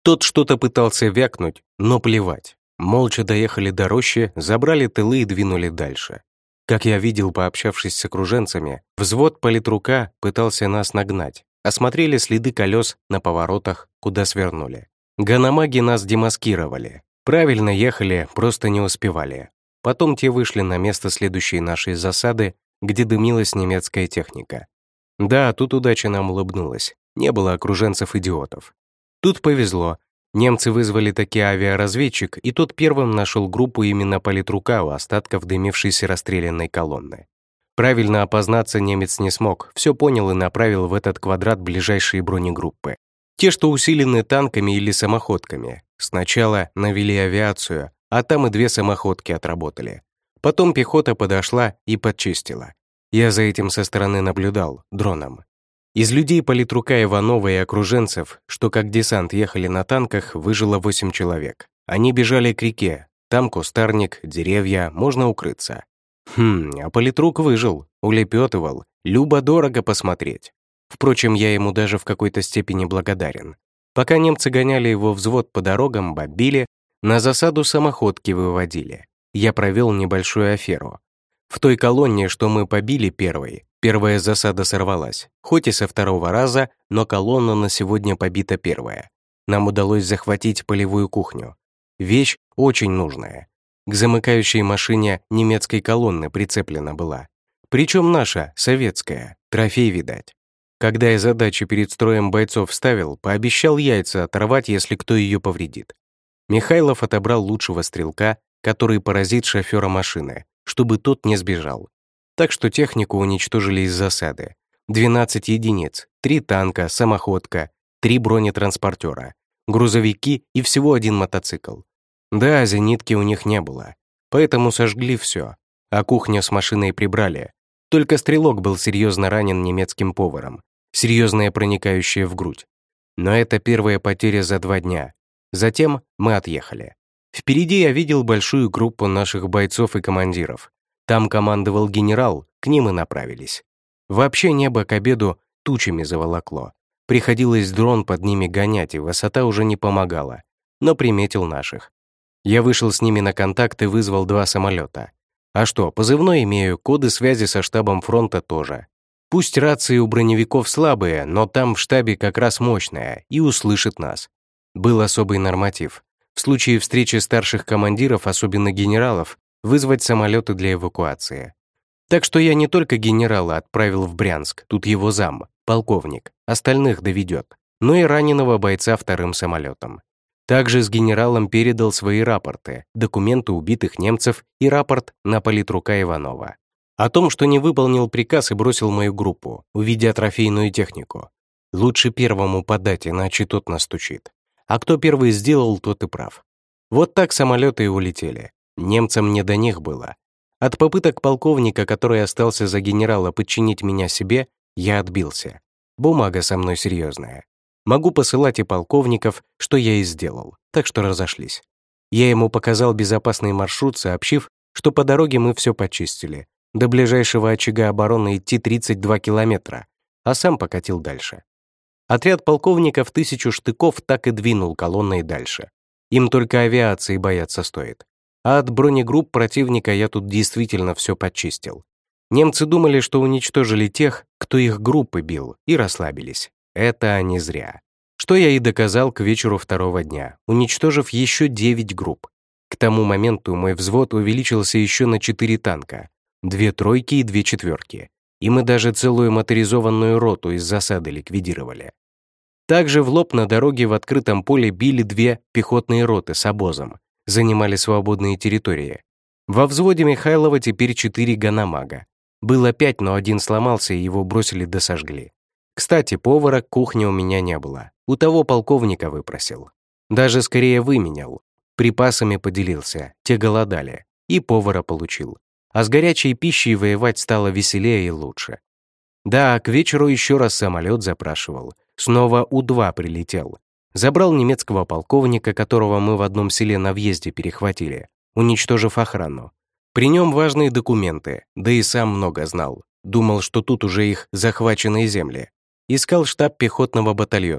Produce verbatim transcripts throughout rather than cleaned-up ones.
Тот что-то пытался вякнуть, но плевать. Молча доехали до рощи, забрали тылы и двинули дальше. Как я видел, пообщавшись с окруженцами, взвод политрука пытался нас нагнать. Осмотрели следы колес на поворотах, куда свернули. Ганамаги нас демаскировали. Правильно ехали, просто не успевали. Потом те вышли на место следующей нашей засады, где дымилась немецкая техника. Да, тут удача нам улыбнулась. Не было окруженцев-идиотов. Тут повезло. Немцы вызвали таки авиаразведчик, и тот первым нашел группу именно политрука у остатков дымившейся расстрелянной колонны. Правильно опознаться немец не смог, все понял и направил в этот квадрат ближайшие бронегруппы. Те, что усилены танками или самоходками. Сначала навели авиацию, а там и две самоходки отработали. Потом пехота подошла и подчистила. Я за этим со стороны наблюдал, дроном. Из людей политрука Иванова и окруженцев, что как десант ехали на танках, выжило восемь человек. Они бежали к реке. Там кустарник, деревья, можно укрыться. Хм, а политрук выжил, улепетывал. Любо-дорого посмотреть. Впрочем, я ему даже в какой-то степени благодарен. Пока немцы гоняли его взвод по дорогам, бомбили, на засаду самоходки выводили. Я провел небольшую аферу. В той колонне, что мы побили первой, первая засада сорвалась. Хоть и со второго раза, но колонна на сегодня побита первая. Нам удалось захватить полевую кухню. Вещь очень нужная. К замыкающей машине немецкой колонны прицеплена была. Причем наша, советская, трофей видать. Когда я задачи перед строем бойцов ставил, пообещал яйца оторвать, если кто ее повредит. Михайлов отобрал лучшего стрелка, который поразит шофера машины, чтобы тот не сбежал. Так что технику уничтожили из засады. двенадцать единиц, три танка, самоходка, три бронетранспортера, грузовики и всего один мотоцикл. Да, зенитки у них не было, поэтому сожгли все, а кухню с машиной прибрали. Только стрелок был серьезно ранен немецким поваром, серьезная проникающая в грудь. Но это первая потеря за два дня. Затем мы отъехали. Впереди я видел большую группу наших бойцов и командиров. Там командовал генерал, к ним и направились. Вообще небо к обеду тучами заволокло. Приходилось дрон под ними гонять, и высота уже не помогала. Но приметил наших. Я вышел с ними на контакт и вызвал два самолета. А что, позывной имею, коды связи со штабом фронта тоже. Пусть рации у броневиков слабые, но там в штабе как раз мощная и услышит нас. Был особый норматив. В случае встречи старших командиров, особенно генералов, вызвать самолеты для эвакуации. Так что я не только генерала отправил в Брянск, тут его зам, полковник, остальных доведет, но и раненого бойца вторым самолетом. Также с генералом передал свои рапорты, документы убитых немцев и рапорт на политрука Иванова. О том, что не выполнил приказ и бросил мою группу, увидя трофейную технику. Лучше первому подать, иначе тот настучит. А кто первый сделал, тот и прав. Вот так самолеты и улетели. Немцам не до них было. От попыток полковника, который остался за генерала, подчинить меня себе, я отбился. Бумага со мной серьезная. Могу посылать и полковников, что я и сделал, так что разошлись. Я ему показал безопасный маршрут, сообщив, что по дороге мы все почистили. До ближайшего очага обороны идти тридцать два километра, а сам покатил дальше. Отряд полковников тысячу штыков так и двинул колонной дальше. Им только авиации бояться стоит. А от бронегрупп противника я тут действительно все подчистил. Немцы думали, что уничтожили тех, кто их группы бил, и расслабились. Это они зря. Что я и доказал к вечеру второго дня, уничтожив еще девять групп. К тому моменту мой взвод увеличился еще на четыре танка, две тройки и две четверки. И мы даже целую моторизованную роту из засады ликвидировали. Также в лоб на дороге в открытом поле били две пехотные роты с обозом, занимали свободные территории. Во взводе Михайлова теперь четыре ганамага. Было пять, но один сломался, и его бросили да сожгли. Кстати, повара к кухне у меня не было. У того полковника выпросил. Даже скорее выменял. Припасами поделился, те голодали. И повара получил. А с горячей пищей воевать стало веселее и лучше. Да, к вечеру еще раз самолет запрашивал. Снова У два прилетел. Забрал немецкого полковника, которого мы в одном селе на въезде перехватили, уничтожив охрану. При нем важные документы, да и сам много знал. Думал, что тут уже их захваченные земли. Искал штаб пехотного батальона.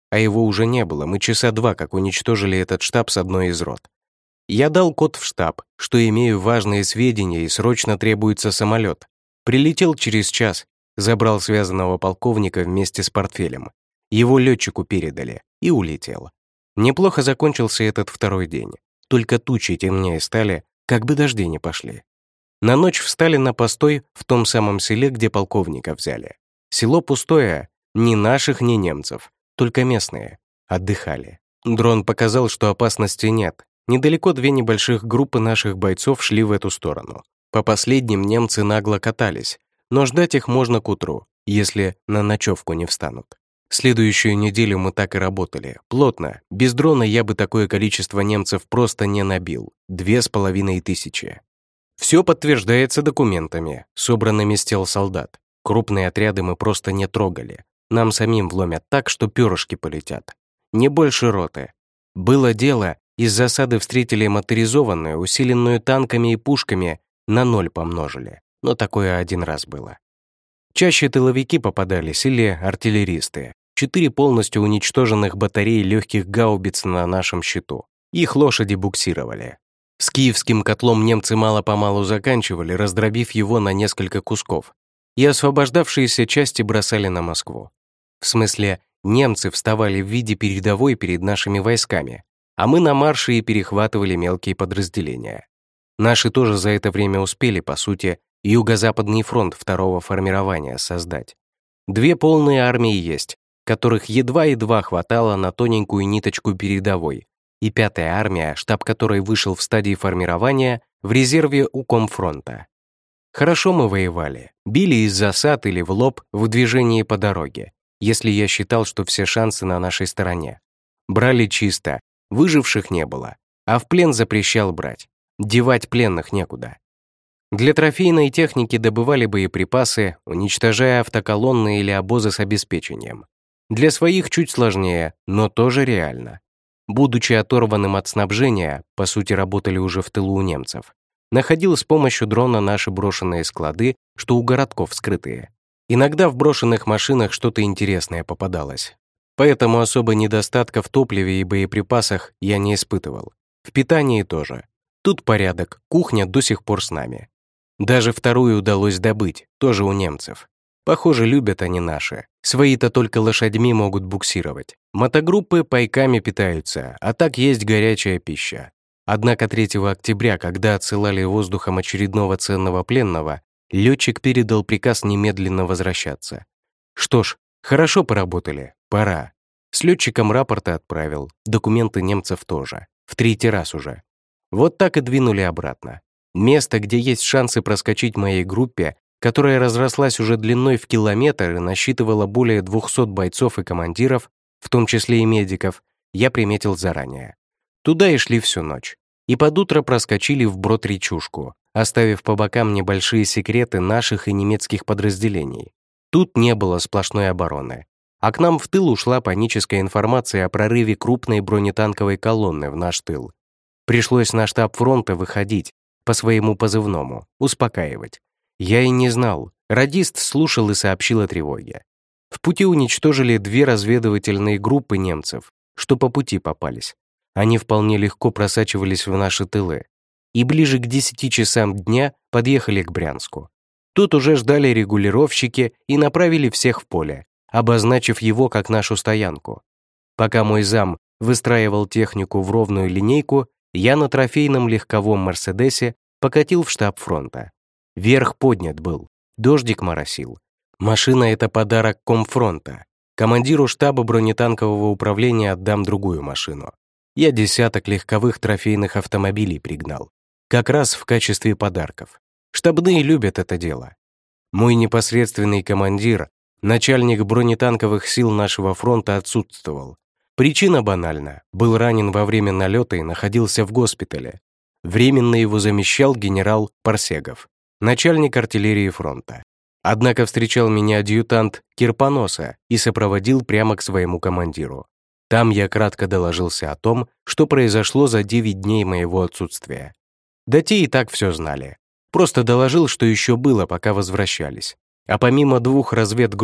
а его уже не было, мы часа два как уничтожили этот штаб с одной из рот. Я дал код в штаб, что имею важные сведения и срочно требуется самолет. Прилетел через час, забрал связанного полковника вместе с портфелем. Его летчику передали и улетел. Неплохо закончился этот второй день. Только тучи темнее стали, как бы дожди не пошли. На ночь встали на постой в том самом селе, где полковника взяли. Село пустое, ни наших, ни немцев, только местные. Отдыхали. Дрон показал, что опасности нет. Недалеко две небольших группы наших бойцов шли в эту сторону. По последним немцы нагло катались, но ждать их можно к утру, если на ночевку не встанут. Следующую неделю мы так и работали, плотно. Без дрона я бы такое количество немцев просто не набил. Две с половиной тысячи. Все подтверждается документами, собранными с тел солдат. Крупные отряды мы просто не трогали. Нам самим вломят так, что перышки полетят. Не больше роты. Было дело, из засады встретили моторизованную, усиленную танками и пушками, на ноль помножили. Но такое один раз было. Чаще тыловики попадались или артиллеристы. Четыре полностью уничтоженных батареи легких гаубиц на нашем счету. Их лошади буксировали. С киевским котлом немцы мало-помалу заканчивали, раздробив его на несколько кусков, и освобождавшиеся части бросали на Москву. В смысле, немцы вставали в виде передовой перед нашими войсками, а мы на марше и перехватывали мелкие подразделения. Наши тоже за это время успели, по сути, Юго-Западный фронт второго формирования создать. Две полные армии есть, которых едва-едва хватало на тоненькую ниточку передовой, и пятая армия, штаб которой вышел в стадии формирования, в резерве у комфронта. Хорошо мы воевали, били из засад или в лоб в движении по дороге, если я считал, что все шансы на нашей стороне. Брали чисто, выживших не было, а в плен запрещал брать. Девать пленных некуда. Для трофейной техники добывали боеприпасы, уничтожая автоколонны или обозы с обеспечением. Для своих чуть сложнее, но тоже реально. Будучи оторванным от снабжения, по сути работали уже в тылу у немцев, находил с помощью дрона наши брошенные склады, что у городков скрытые. Иногда в брошенных машинах что-то интересное попадалось. Поэтому особо недостатка в топливе и боеприпасах я не испытывал. В питании тоже. Тут порядок, кухня до сих пор с нами. Даже вторую удалось добыть, тоже у немцев. Похоже, любят они наши. Свои-то только лошадьми могут буксировать. Мотогруппы пайками питаются, а так есть горячая пища. Однако третьего октября, когда отсылали воздухом очередного ценного пленного, летчик передал приказ немедленно возвращаться. Что ж, хорошо поработали, пора. С летчиком рапорты отправил, документы немцев тоже. В третий раз уже. Вот так и двинули обратно. Место, где есть шансы проскочить моей группе, которая разрослась уже длиной в километр и насчитывала более двухсот бойцов и командиров, в том числе и медиков, я приметил заранее. Туда и шли всю ночь. И под утро проскочили вброд речушку, оставив по бокам небольшие секреты наших и немецких подразделений. Тут не было сплошной обороны. А к нам в тыл ушла паническая информация о прорыве крупной бронетанковой колонны в наш тыл. Пришлось на штаб фронта выходить, по своему позывному, успокаивать. Я и не знал. Радист слушал и сообщил о тревоге. В пути уничтожили две разведывательные группы немцев, что по пути попались. Они вполне легко просачивались в наши тылы. И ближе к десяти часам дня подъехали к Брянску. Тут уже ждали регулировщики и направили всех в поле, обозначив его как нашу стоянку. Пока мой зам выстраивал технику в ровную линейку, я на трофейном легковом «Мерседесе» покатил в штаб фронта. Верх поднят был, дождик моросил. Машина — это подарок комфронта. Командиру штаба бронетанкового управления отдам другую машину. Я десяток легковых трофейных автомобилей пригнал. Как раз в качестве подарков. Штабные любят это дело. Мой непосредственный командир, начальник бронетанковых сил нашего фронта, отсутствовал. Причина банальна. Был ранен во время налета и находился в госпитале. Временно его замещал генерал Парсегов, начальник артиллерии фронта. Однако встречал меня адъютант Кирпоноса и сопроводил прямо к своему командиру. Там я кратко доложился о том, что произошло за девять дней моего отсутствия. Да те и так все знали. Просто доложил, что еще было, пока возвращались. А помимо двух разведгрупп,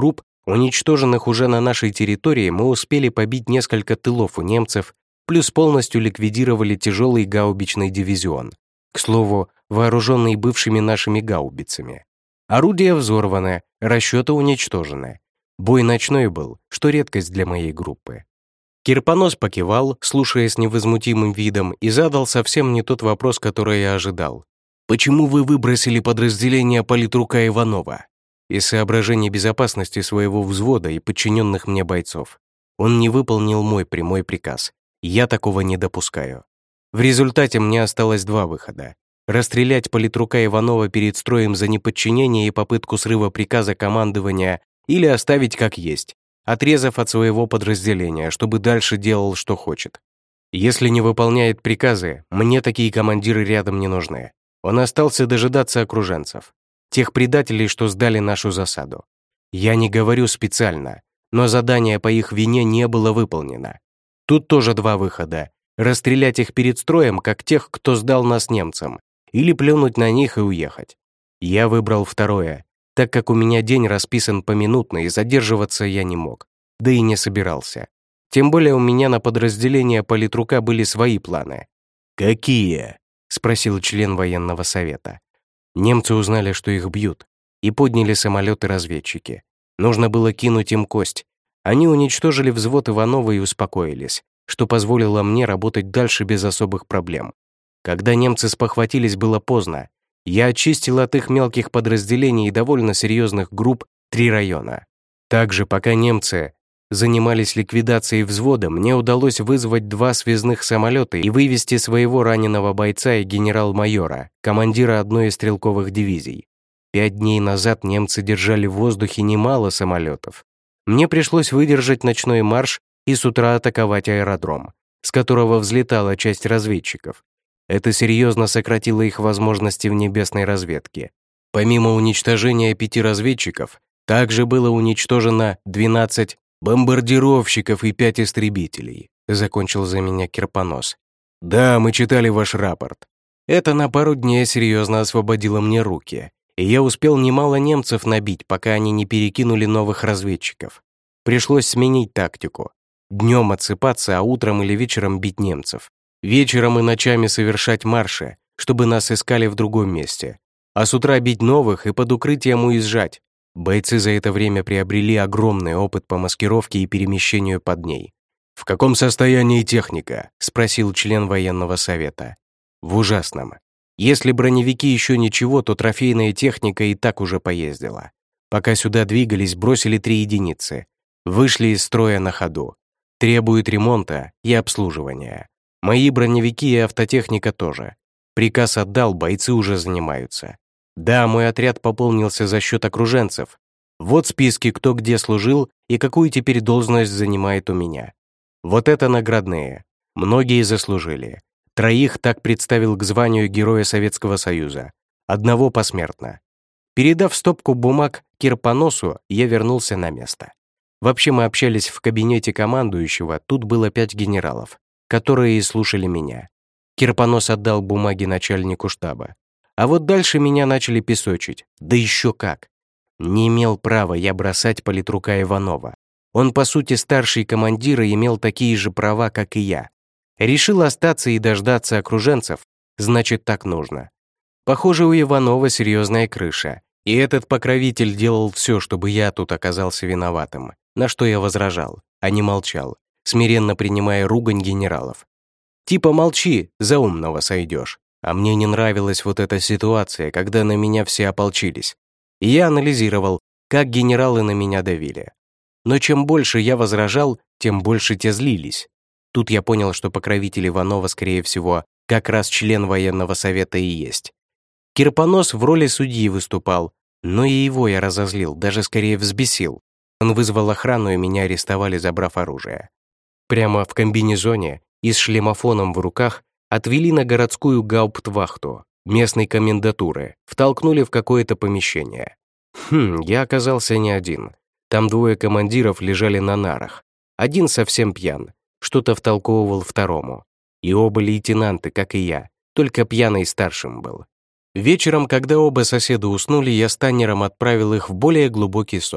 Уничтоженных уже на нашей территории мы успели побить несколько тылов у немцев, плюс полностью ликвидировали тяжелый гаубичный дивизион, к слову, вооруженный бывшими нашими гаубицами. Орудия взорваны, расчеты уничтожены. Бой ночной был, что редкость для моей группы. Кирпонос покивал, слушая с невозмутимым видом, и задал совсем не тот вопрос, который я ожидал. «Почему вы выбросили подразделение политрука Иванова?» Из соображений безопасности своего взвода и подчиненных мне бойцов. Он не выполнил мой прямой приказ. Я такого не допускаю. В результате мне осталось два выхода. Расстрелять политрука Иванова перед строем за неподчинение и попытку срыва приказа командования или оставить как есть, отрезав от своего подразделения, чтобы дальше делал, что хочет. Если не выполняет приказы, мне такие командиры рядом не нужны. Он остался дожидаться окруженцев, тех предателей, что сдали нашу засаду. Я не говорю специально, но задание по их вине не было выполнено. Тут тоже два выхода. Расстрелять их перед строем, как тех, кто сдал нас немцам, или плюнуть на них и уехать. Я выбрал второе, так как у меня день расписан поминутно, и задерживаться я не мог, да и не собирался. Тем более у меня на подразделение политрука были свои планы. «Какие?» — спросил член военного совета. Немцы узнали, что их бьют, и подняли самолеты-разведчики. Нужно было кинуть им кость. Они уничтожили взвод Иванова и успокоились, что позволило мне работать дальше без особых проблем. Когда немцы спохватились, было поздно. Я очистил от их мелких подразделений и довольно серьезных групп три района. Также, пока немцы занимались ликвидацией взвода, мне удалось вызвать два связных самолета и вывести своего раненого бойца и генерал-майора, командира одной из стрелковых дивизий. Пять дней назад немцы держали в воздухе немало самолетов. Мне пришлось выдержать ночной марш и с утра атаковать аэродром, с которого взлетала часть разведчиков. Это серьезно сократило их возможности в небесной разведке. Помимо уничтожения пяти разведчиков, также было уничтожено двенадцать бомбардировщиков и пять истребителей, закончил за меня Кирпонос. Да, мы читали ваш рапорт. Это на пару дней серьезно освободило мне руки, и я успел немало немцев набить, пока они не перекинули новых разведчиков. Пришлось сменить тактику. Днем отсыпаться, а утром или вечером бить немцев. Вечером и ночами совершать марши, чтобы нас искали в другом месте. А с утра бить новых и под укрытием уезжать. Бойцы за это время приобрели огромный опыт по маскировке и перемещению под ней. «В каком состоянии техника?» — спросил член военного совета. «В ужасном. Если броневики еще ничего, то трофейная техника и так уже поездила. Пока сюда двигались, бросили три единицы. Вышли из строя на ходу. Требует ремонта и обслуживания. Мои броневики и автотехника тоже. Приказ отдал, бойцы уже занимаются. Да, мой отряд пополнился за счет окруженцев. Вот списки, кто где служил и какую теперь должность занимает у меня. Вот это наградные. Многие заслужили. Троих так представил к званию Героя Советского Союза. Одного посмертно. Передав стопку бумаг Кирпоносу, я вернулся на место. Вообще мы общались в кабинете командующего, тут было пять генералов, которые и слушали меня. Кирпонос отдал бумаги начальнику штаба. А вот дальше меня начали песочить. Да еще как. Не имел права я бросать политрука Иванова. Он, по сути, старший командир и имел такие же права, как и я. Решил остаться и дождаться окруженцев, значит, так нужно. Похоже, у Иванова серьезная крыша, и этот покровитель делал все, чтобы я тут оказался виноватым, на что я возражал, а не молчал, смиренно принимая ругань генералов. Типа молчи, за умного сойдешь. А мне не нравилась вот эта ситуация, когда на меня все ополчились. И я анализировал, как генералы на меня давили. Но чем больше я возражал, тем больше те злились. Тут я понял, что покровитель Иванова, скорее всего, как раз член военного совета и есть. Кирпонос в роли судьи выступал, но и его я разозлил, даже скорее взбесил. Он вызвал охрану, и меня арестовали, забрав оружие. Прямо в комбинезоне и с шлемофоном в руках отвели на городскую гауптвахту местной комендатуры, втолкнули в какое-то помещение. Хм, я оказался не один. Там двое командиров лежали на нарах. Один совсем пьян, что-то втолковывал второму. И оба лейтенанты, как и я, только пьяный старшим был. Вечером, когда оба соседа уснули, я с Таннером отправил их в более глубокий сон,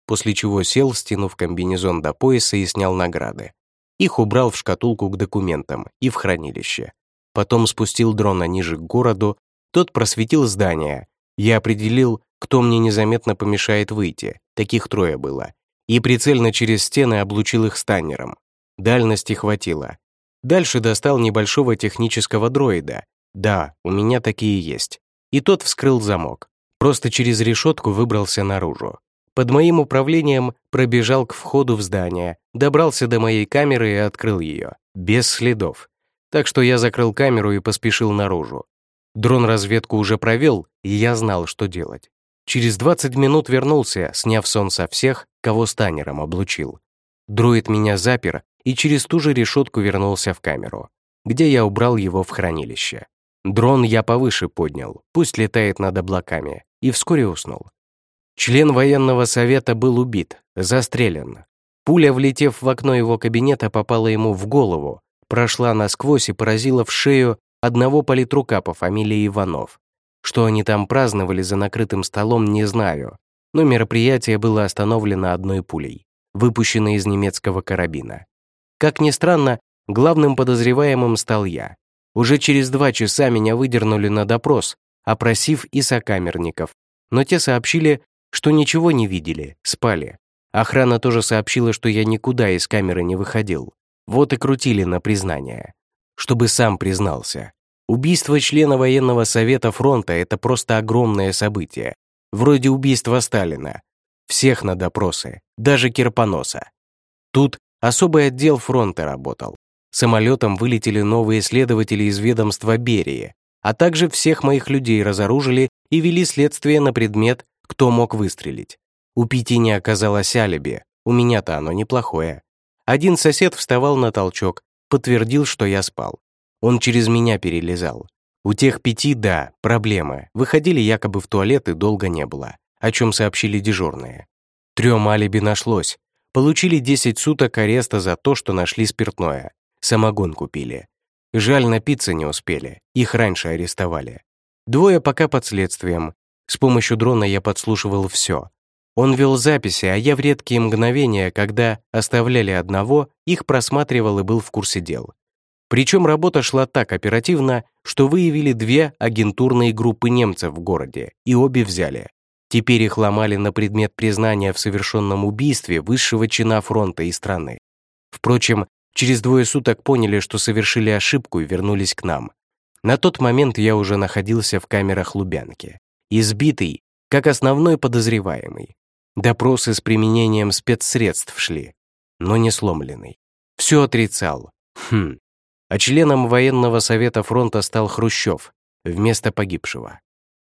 после чего сел, стянув комбинезон до пояса и снял награды. Их убрал в шкатулку к документам и в хранилище. Потом спустил дрона ниже к городу, тот просветил здание. Я определил, кто мне незаметно помешает выйти, таких трое было, и прицельно через стены облучил их станнером. Дальности хватило. Дальше достал небольшого технического дроида. Да, у меня такие есть. И тот вскрыл замок. Просто через решетку выбрался наружу. Под моим управлением пробежал к входу в здание, добрался до моей камеры и открыл ее. Без следов. Так что я закрыл камеру и поспешил наружу. Дрон разведку уже провел, и я знал, что делать. Через двадцать минут вернулся, сняв сон со всех, кого станнером облучил. Дроид меня запер и через ту же решетку вернулся в камеру, где я убрал его в хранилище. Дрон я повыше поднял, пусть летает над облаками, и вскоре уснул. Член военного совета был убит, застрелен. Пуля, влетев в окно его кабинета, попала ему в голову, прошла насквозь и поразила в шею одного политрука по фамилии Иванов. Что они там праздновали за накрытым столом, не знаю, но мероприятие было остановлено одной пулей, выпущенной из немецкого карабина. Как ни странно, главным подозреваемым стал я. Уже через два часа меня выдернули на допрос, опросив и сокамерников, но те сообщили, что ничего не видели, спали. Охрана тоже сообщила, что я никуда из камеры не выходил. Вот и крутили на признание. Чтобы сам признался. Убийство члена военного совета фронта — это просто огромное событие. Вроде убийства Сталина. Всех на допросы, даже Кирпоноса. Тут особый отдел фронта работал. Самолетом вылетели новые следователи из ведомства Берии, а также всех моих людей разоружили и вели следствие на предмет, кто мог выстрелить. У Пяти не оказалось алиби, у меня-то оно неплохое. Один сосед вставал на толчок, подтвердил, что я спал. Он через меня перелезал. У тех Пяти, да, проблемы. Выходили якобы в туалет и долго не было, о чем сообщили дежурные. Трем алиби нашлось. Получили десять суток ареста за то, что нашли спиртное. Самогон купили. Жаль, напиться не успели, их раньше арестовали. Двое пока под следствием. С помощью дрона я подслушивал все. Он вел записи, а я в редкие мгновения, когда оставляли одного, их просматривал и был в курсе дел. Причем работа шла так оперативно, что выявили две агентурные группы немцев в городе, и обе взяли. Теперь их ломали на предмет признания в совершенном убийстве высшего чина фронта и страны. Впрочем, через двое суток поняли, что совершили ошибку и вернулись к нам. На тот момент я уже находился в камерах Лубянки, избитый, как основной подозреваемый. Допросы с применением спецсредств шли, но не сломленный. Все отрицал. Хм. А членом военного совета фронта стал Хрущев вместо погибшего.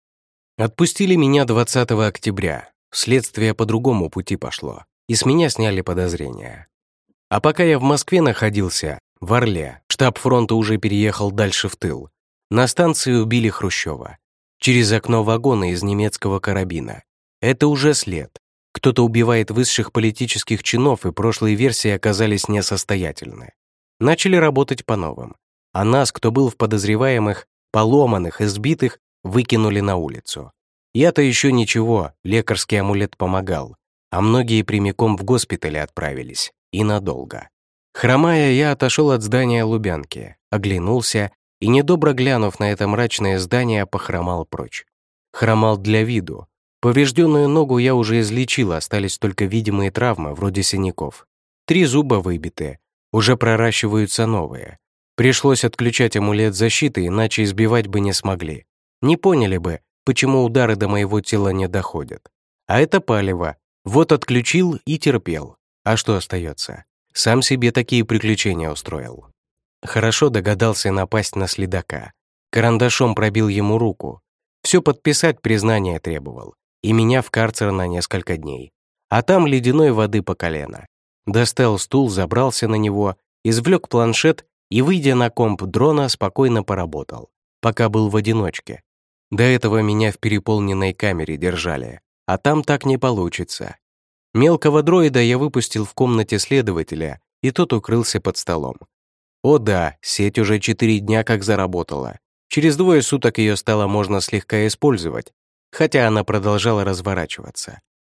Отпустили меня двадцатого октября. Следствие по другому пути пошло, и с меня сняли подозрения. А пока я в Москве находился, в Орле, штаб фронта уже переехал дальше в тыл. На станции убили Хрущева. Через окно вагона из немецкого карабина. Это уже след. Кто-то убивает высших политических чинов, и прошлые версии оказались несостоятельны. Начали работать по новым. А нас, кто был в подозреваемых, поломанных, избитых, выкинули на улицу. Я-то еще ничего, лекарский амулет помогал, а многие прямиком в госпиталь отправились. И надолго. Хромая, я отошел от здания Лубянки, оглянулся и, недобро глянув на это мрачное здание, похромал прочь. Хромал для виду. Поврежденную ногу я уже излечил, остались только видимые травмы, вроде синяков. Три зуба выбиты, уже проращиваются новые. Пришлось отключать амулет защиты, иначе избивать бы не смогли. Не поняли бы, почему удары до моего тела не доходят. А это палево. Вот отключил и терпел. А что остается? Сам себе такие приключения устроил. Хорошо догадался напасть на следака. Карандашом пробил ему руку. Все подписать признание требовал. И меня в карцер на несколько дней. А там ледяной воды по колено. Достал стул, забрался на него, извлек планшет и, выйдя на комп дрона, спокойно поработал, пока был в одиночке. До этого меня в переполненной камере держали, а там так не получится. Мелкого дроида я выпустил в комнате следователя, и тот укрылся под столом. О да, сеть уже четыре дня как заработала. Через двое суток ее стало можно слегка использовать, хотя она продолжала разворачиваться.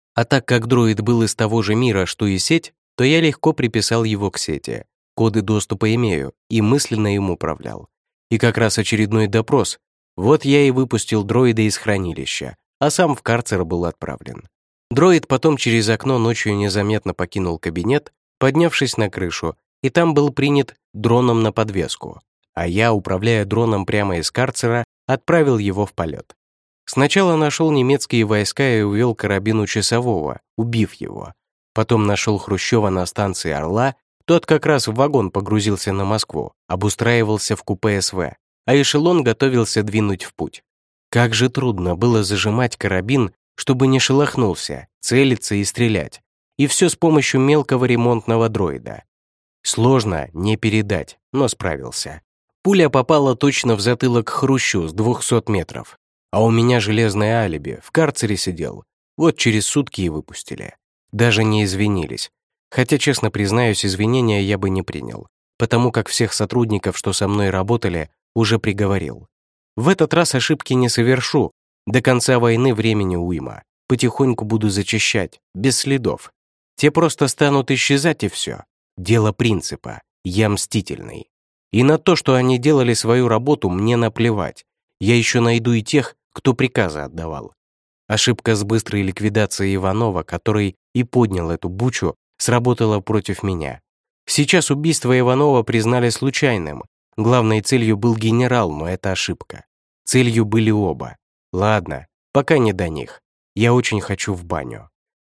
А так как дроид был из того же мира, что и сеть, то я легко приписал его к сети. Коды доступа имею и мысленно им управлял. И как раз очередной допрос. Вот я и выпустил дроида из хранилища, а сам в карцер был отправлен. Дроид потом через окно ночью незаметно покинул кабинет, поднявшись на крышу, и там был принят дроном на подвеску. А я, управляя дроном прямо из карцера, отправил его в полет. Сначала нашел немецкие войска и увел карабину часового, убив его. Потом нашел Хрущева на станции Орла, тот как раз в вагон погрузился на Москву, обустраивался в купе СВ, а эшелон готовился двинуть в путь. Как же трудно было зажимать карабин, чтобы не шелохнулся, целиться и стрелять. И все с помощью мелкого ремонтного дроида. Сложно не передать, но справился. Пуля попала точно в затылок Хрущу с двухсот метров. А у меня железное алиби, в карцере сидел. Вот через сутки и выпустили. Даже не извинились. Хотя, честно признаюсь, извинения я бы не принял, потому как всех сотрудников, что со мной работали, уже приговорил. В этот раз ошибки не совершу. До конца войны времени уйма. Потихоньку буду зачищать, без следов. Те просто станут исчезать и все. Дело принципа. Я мстительный. И на то, что они делали свою работу, мне наплевать. Я еще найду и тех, кто приказы отдавал. Ошибка с быстрой ликвидацией Иванова, который и поднял эту бучу, сработала против меня. Сейчас убийство Иванова признали случайным. Главной целью был генерал, но это ошибка. Целью были оба. Ладно, пока не до них. Я очень хочу в баню.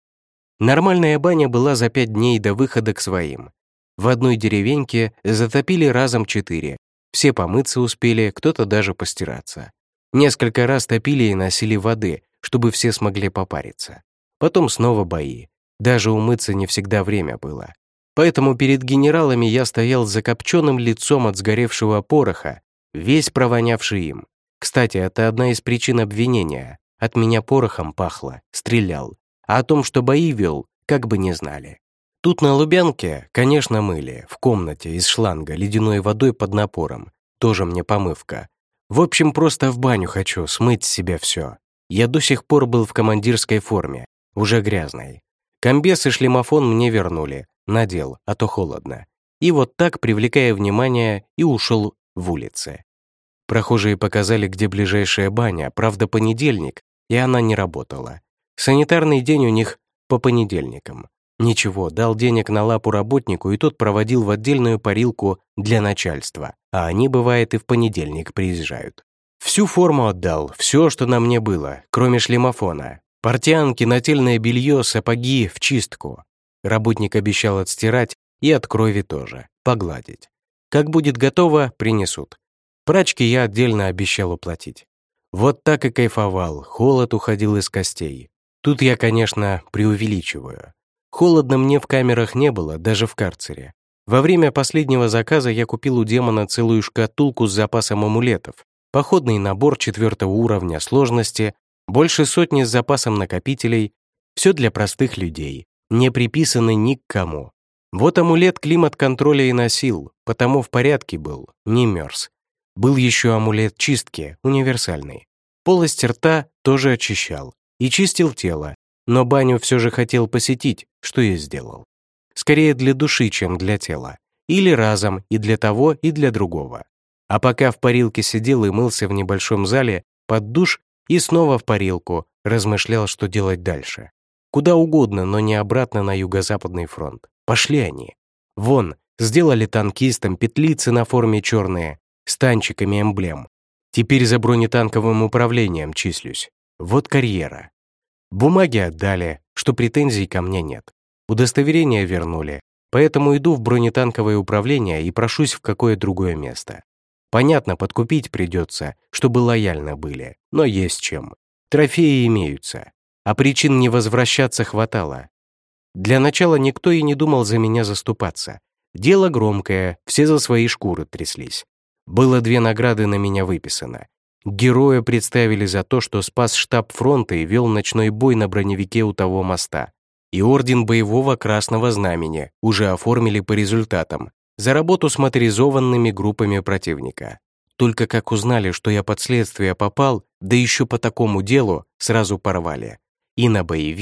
Нормальная баня была за пять дней до выхода к своим. В одной деревеньке затопили разом четыре. Все помыться успели, кто-то даже постираться. Несколько раз топили и носили воды, чтобы все смогли попариться. Потом снова бои. Даже умыться не всегда время было. Поэтому перед генералами я стоял с закопченным лицом от сгоревшего пороха, весь провонявший им. Кстати, это одна из причин обвинения. От меня порохом пахло, стрелял. А о том, что бои вел, как бы не знали. Тут на Лубянке, конечно, мыли, в комнате из шланга ледяной водой под напором. Тоже мне помывка. В общем, просто в баню хочу, смыть с себя все. Я до сих пор был в командирской форме, уже грязной. Комбез и шлемофон мне вернули, надел, а то холодно. И вот так, привлекая внимание, и ушел в улицы. Прохожие показали, где ближайшая баня, правда, понедельник, и она не работала. Санитарный день у них по понедельникам. Ничего, дал денег на лапу работнику, и тот проводил в отдельную парилку для начальства, а они, бывает, и в понедельник приезжают. Всю форму отдал, все, что на мне было, кроме шлемофона. Портянки, нательное белье, сапоги в чистку. Работник обещал отстирать и от крови тоже, погладить. Как будет готово, принесут. Прачке я отдельно обещал уплатить. Вот так и кайфовал, холод уходил из костей. Тут я, конечно, преувеличиваю. Холодно мне в камерах не было, даже в карцере. Во время последнего заказа я купил у демона целую шкатулку с запасом амулетов, походный набор четвертого уровня сложности, больше сотни с запасом накопителей, все для простых людей, не приписаны ни к кому. Вот амулет климат-контроля и носил, потому в порядке был, не мерз. Был еще амулет чистки, универсальный. Полость рта тоже очищал и чистил тело, но баню все же хотел посетить, что и сделал. Скорее для души, чем для тела. Или разом и для того, и для другого. А пока в парилке сидел и мылся в небольшом зале, под душ и снова в парилку, размышлял, что делать дальше. Куда угодно, но не обратно на юго-западный фронт. Пошли они. Вон, сделали танкистам петлицы на форме черные, с танчиками эмблем. Теперь за бронетанковым управлением числюсь. Вот карьера. Бумаги отдали, что претензий ко мне нет. Удостоверение вернули, поэтому иду в бронетанковое управление и прошусь в какое другое место. Понятно, подкупить придется, чтобы лояльно были, но есть чем. Трофеи имеются, а причин не возвращаться хватало. Для начала никто и не думал за меня заступаться. Дело громкое, все за свои шкуры тряслись. Было две награды на меня выписано. Героя представили за то, что спас штаб фронта и вел ночной бой на броневике у того моста. И орден боевого красного знамени уже оформили по результатам за работу с моторизованными группами противника. Только как узнали, что я под следствие попал, да еще по такому делу, сразу порвали. И на боевик,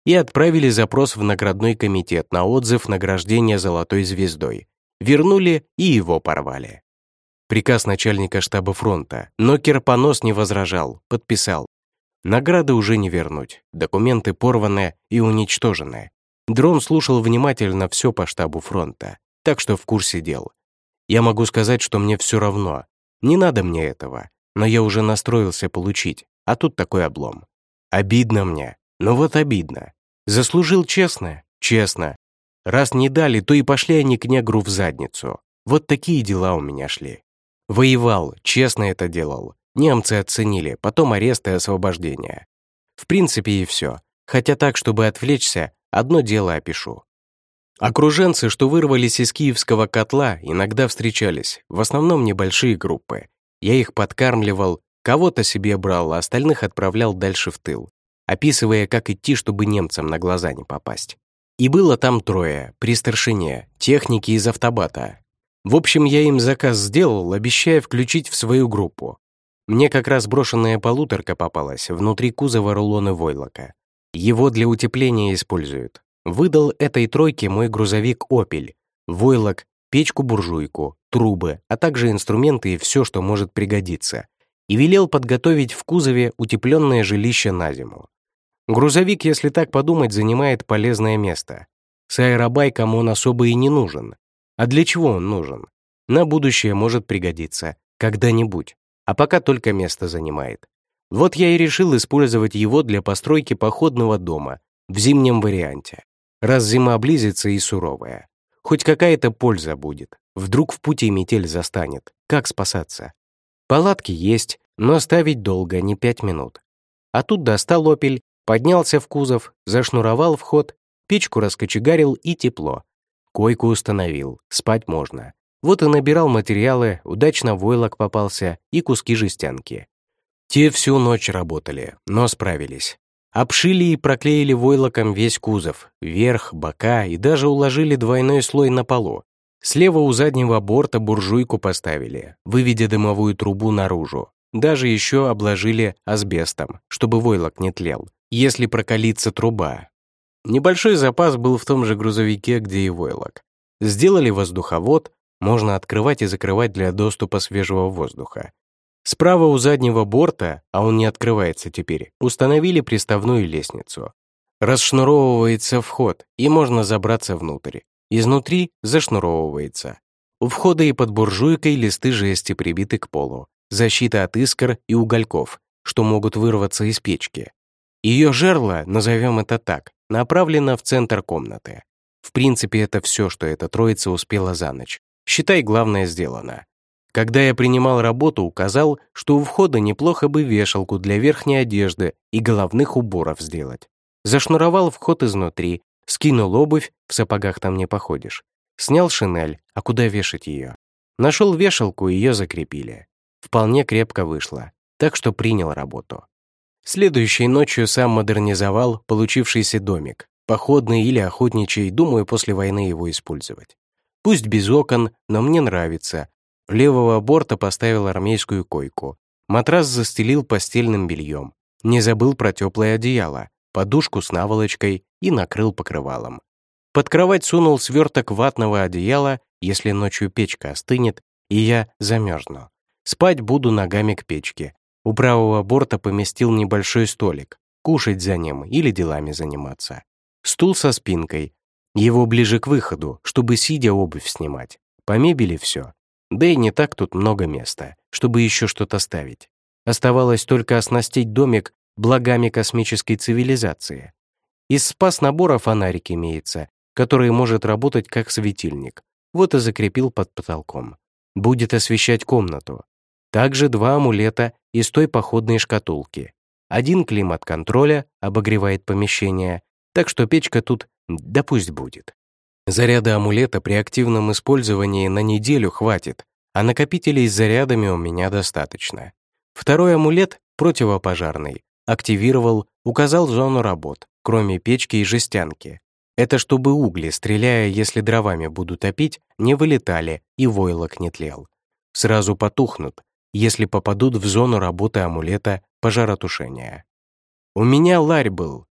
и отправили запрос в наградной комитет на отзыв награждения золотой звездой. Вернули и его порвали. Приказ начальника штаба фронта, но Кирпонос не возражал, подписал. Награды уже не вернуть, документы порваны и уничтожены. Дрон слушал внимательно все по штабу фронта, так что в курсе дел. Я могу сказать, что мне все равно. Не надо мне этого, но я уже настроился получить, а тут такой облом. Обидно мне, но вот обидно. Заслужил честно? Честно. Раз не дали, то и пошли они к негру в задницу. Вот такие дела у меня шли. Воевал, честно это делал. Немцы оценили, потом арест и освобождение. В принципе и все. Хотя так, чтобы отвлечься, одно дело опишу. Окруженцы, что вырвались из киевского котла, иногда встречались, в основном небольшие группы. Я их подкармливал, кого-то себе брал, а остальных отправлял дальше в тыл, описывая, как идти, чтобы немцам на глаза не попасть. И было там трое, при старшине, техники из автобата. В общем, я им заказ сделал, обещая включить в свою группу. Мне как раз брошенная полуторка попалась, внутри кузова рулоны войлока. Его для утепления используют. Выдал этой тройке мой грузовик «Опель», войлок, печку-буржуйку, трубы, а также инструменты и все, что может пригодиться, и велел подготовить в кузове утепленное жилище на зиму. Грузовик, если так подумать, занимает полезное место. С аэробайком он особо и не нужен. А для чего он нужен? На будущее может пригодиться, когда-нибудь, а пока только место занимает. Вот я и решил использовать его для постройки походного дома в зимнем варианте. Раз зима близится и суровая. Хоть какая-то польза будет. Вдруг в пути метель застанет. Как спасаться? Палатки есть, но ставить долго, не пять минут. А тут достал «Опель», поднялся в кузов, зашнуровал вход, печку раскочегарил и тепло. Койку установил, спать можно. Вот и набирал материалы, удачно войлок попался и куски жестянки. Те всю ночь работали, но справились. Обшили и проклеили войлоком весь кузов, верх, бока и даже уложили двойной слой на полу. Слева у заднего борта буржуйку поставили, выведя дымовую трубу наружу. Даже еще обложили асбестом, чтобы войлок не тлел, если прокалится труба. Небольшой запас был в том же грузовике, где и войлок. Сделали воздуховод, можно открывать и закрывать для доступа свежего воздуха. Справа у заднего борта, а он не открывается теперь, установили приставную лестницу. Расшнуровывается вход, и можно забраться внутрь. Изнутри зашнуровывается. У входа и под буржуйкой листы жести прибиты к полу. Защита от искр и угольков, что могут вырваться из печки. Ее жерло, назовем это так, направлено в центр комнаты. В принципе, это все, что эта троица успела за ночь. Считай, главное сделано. Когда я принимал работу, указал, что у входа неплохо бы вешалку для верхней одежды и головных уборов сделать. Зашнуровал вход изнутри, скинул обувь, в сапогах там не походишь. Снял шинель, а куда вешать ее? Нашел вешалку, ее закрепили. Вполне крепко вышло, так что принял работу. Следующей ночью сам модернизовал получившийся домик. Походный или охотничий, думаю, после войны его использовать. Пусть без окон, но мне нравится. Левого борта поставил армейскую койку. Матрас застелил постельным бельем. Не забыл про теплое одеяло, подушку с наволочкой и накрыл покрывалом. Под кровать сунул сверток ватного одеяла, если ночью печка остынет, и я замерзну. Спать буду ногами к печке. У правого борта поместил небольшой столик. Кушать за ним или делами заниматься. Стул со спинкой. Его ближе к выходу, чтобы сидя обувь снимать. По мебели все. Да и не так тут много места, чтобы еще что-то ставить. Оставалось только оснастить домик благами космической цивилизации. Из спас-набора фонарик имеется, который может работать как светильник. Вот и закрепил под потолком. Будет освещать комнату. Также два амулета из той походной шкатулки. Один климат-контроля обогревает помещение, так что печка тут, да пусть будет. Заряда амулета при активном использовании на неделю хватит, а накопителей с зарядами у меня достаточно. Второй амулет, противопожарный, активировал, указал зону работ, кроме печки и жестянки. Это чтобы угли, стреляя, если дровами буду топить, не вылетали и войлок не тлел. Сразу потухнут, если попадут в зону работы амулета пожаротушения. У меня ларь был,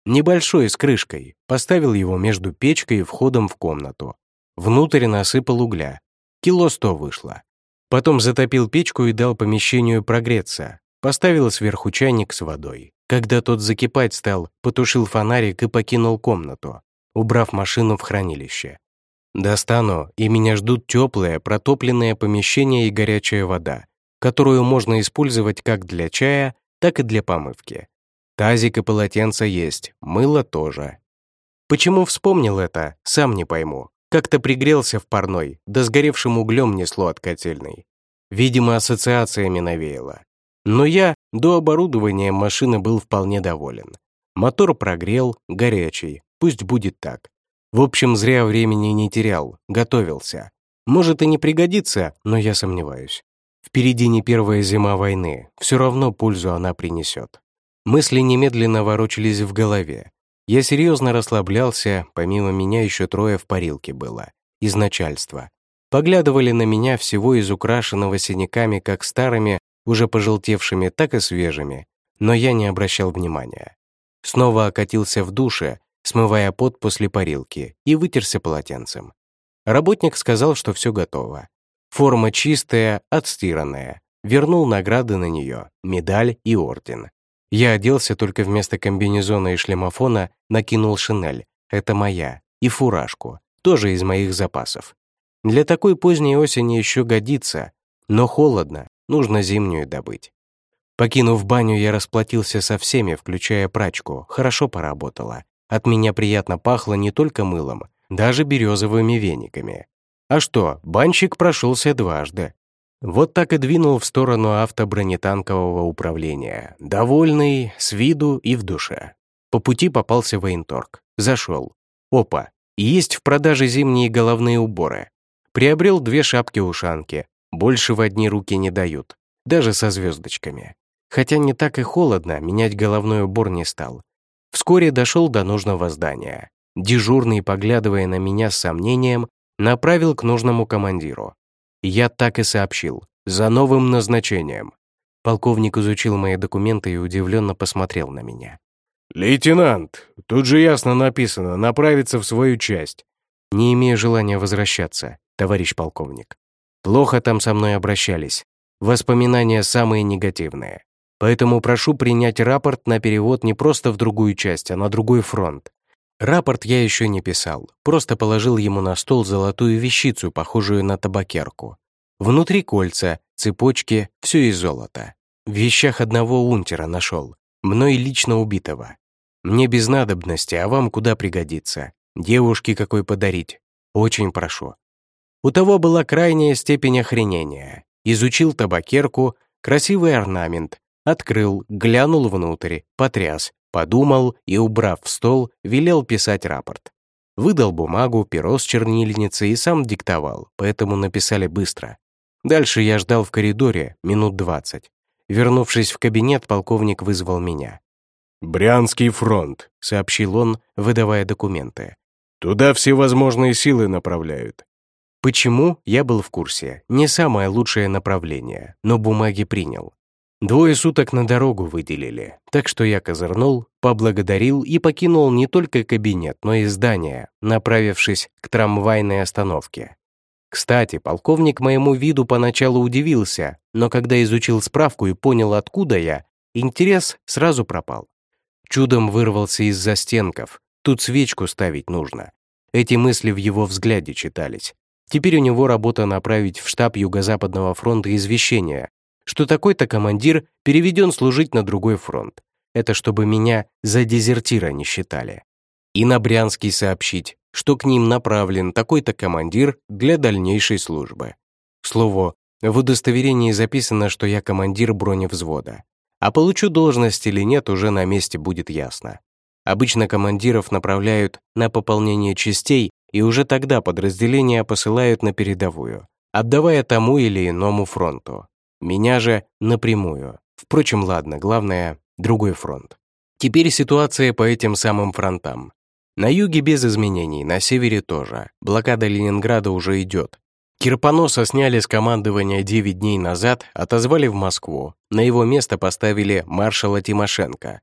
Небольшой, с крышкой. Поставил его между печкой и входом в комнату. Внутрь насыпал угля. Кило сто вышло. Потом затопил печку и дал помещению прогреться. Поставил сверху чайник с водой. Когда тот закипать стал, потушил фонарик и покинул комнату, убрав машину в хранилище. Достану, и меня ждут теплое, протопленное помещение и горячая вода, которую можно использовать как для чая, так и для помывки. Тазик и полотенце есть, мыло тоже. Почему вспомнил это, сам не пойму. Как-то пригрелся в парной, да сгоревшим углем несло от котельной. Видимо, ассоциациями навеяло. Но я до оборудования машины был вполне доволен. Мотор прогрел, горячий, пусть будет так. В общем, зря времени не терял, готовился. Может и не пригодится, но я сомневаюсь. Впереди не первая зима войны, все равно пользу она принесет. Мысли немедленно ворочались в голове. Я серьезно расслаблялся, помимо меня еще трое в парилке было, из начальства. Поглядывали на меня всего из украшенного синяками как старыми, уже пожелтевшими, так и свежими, но я не обращал внимания. Снова окатился в душе, смывая пот после парилки, и вытерся полотенцем. Работник сказал, что все готово. Форма чистая, отстиранная. Вернул награды на нее, медаль и орден. Я оделся, только вместо комбинезона и шлемофона накинул шинель, это моя, и фуражку, тоже из моих запасов. Для такой поздней осени еще годится, но холодно, нужно зимнюю добыть. Покинув баню, я расплатился со всеми, включая прачку, хорошо поработала. От меня приятно пахло не только мылом, даже березовыми вениками. А что, банщик прошелся дважды. Вот так и двинул в сторону автобронетанкового управления, довольный, с виду и в душе. По пути попался военторг. Зашел. Опа, есть в продаже зимние головные уборы. Приобрел две шапки-ушанки. Больше в одни руки не дают, даже со звездочками. Хотя не так и холодно, менять головной убор не стал. Вскоре дошел до нужного здания. Дежурный, поглядывая на меня с сомнением, направил к нужному командиру. Я так и сообщил. За новым назначением. Полковник изучил мои документы и удивленно посмотрел на меня. «Лейтенант, тут же ясно написано, направиться в свою часть». Не имею желания возвращаться, товарищ полковник. Плохо там со мной обращались. Воспоминания самые негативные. Поэтому прошу принять рапорт на перевод не просто в другую часть, а на другой фронт. Рапорт я еще не писал, просто положил ему на стол золотую вещицу, похожую на табакерку. Внутри кольца, цепочки, все из золота. В вещах одного унтера нашел, мной лично убитого. Мне без надобности, а вам куда пригодится. Девушке какой подарить. Очень прошу. У того была крайняя степень охренения. Изучил табакерку, красивый орнамент, открыл, глянул внутрь, потряс, подумал и, убрав в стол, велел писать рапорт. Выдал бумагу, перо с чернильницей и сам диктовал, поэтому написали быстро. Дальше я ждал в коридоре минут двадцать. Вернувшись в кабинет, полковник вызвал меня. «Брянский фронт», — сообщил он, выдавая документы. «Туда все возможные силы направляют». Почему, я был в курсе. Не самое лучшее направление, но бумаги принял. Двое суток на дорогу выделили, так что я козырнул, поблагодарил и покинул не только кабинет, но и здание, направившись к трамвайной остановке. Кстати, полковник моему виду поначалу удивился, но когда изучил справку и понял, откуда я, интерес сразу пропал. Чудом вырвался из застенков, тут свечку ставить нужно. Эти мысли в его взгляде читались. Теперь у него работа направить в штаб Юго-Западного фронта извещение, что такой-то командир переведен служить на другой фронт. Это чтобы меня за дезертира не считали. И на Брянский сообщить, что к ним направлен такой-то командир для дальнейшей службы. К слову, в удостоверении записано, что я командир броневзвода. А получу должность или нет, уже на месте будет ясно. Обычно командиров направляют на пополнение частей, и уже тогда подразделения посылают на передовую, отдавая тому или иному фронту. Меня же напрямую. Впрочем, ладно, главное — другой фронт. Теперь ситуация по этим самым фронтам. На юге без изменений, на севере тоже. Блокада Ленинграда уже идет. Кирпоноса сняли с командования девять дней назад, отозвали в Москву. На его место поставили маршала Тимошенко.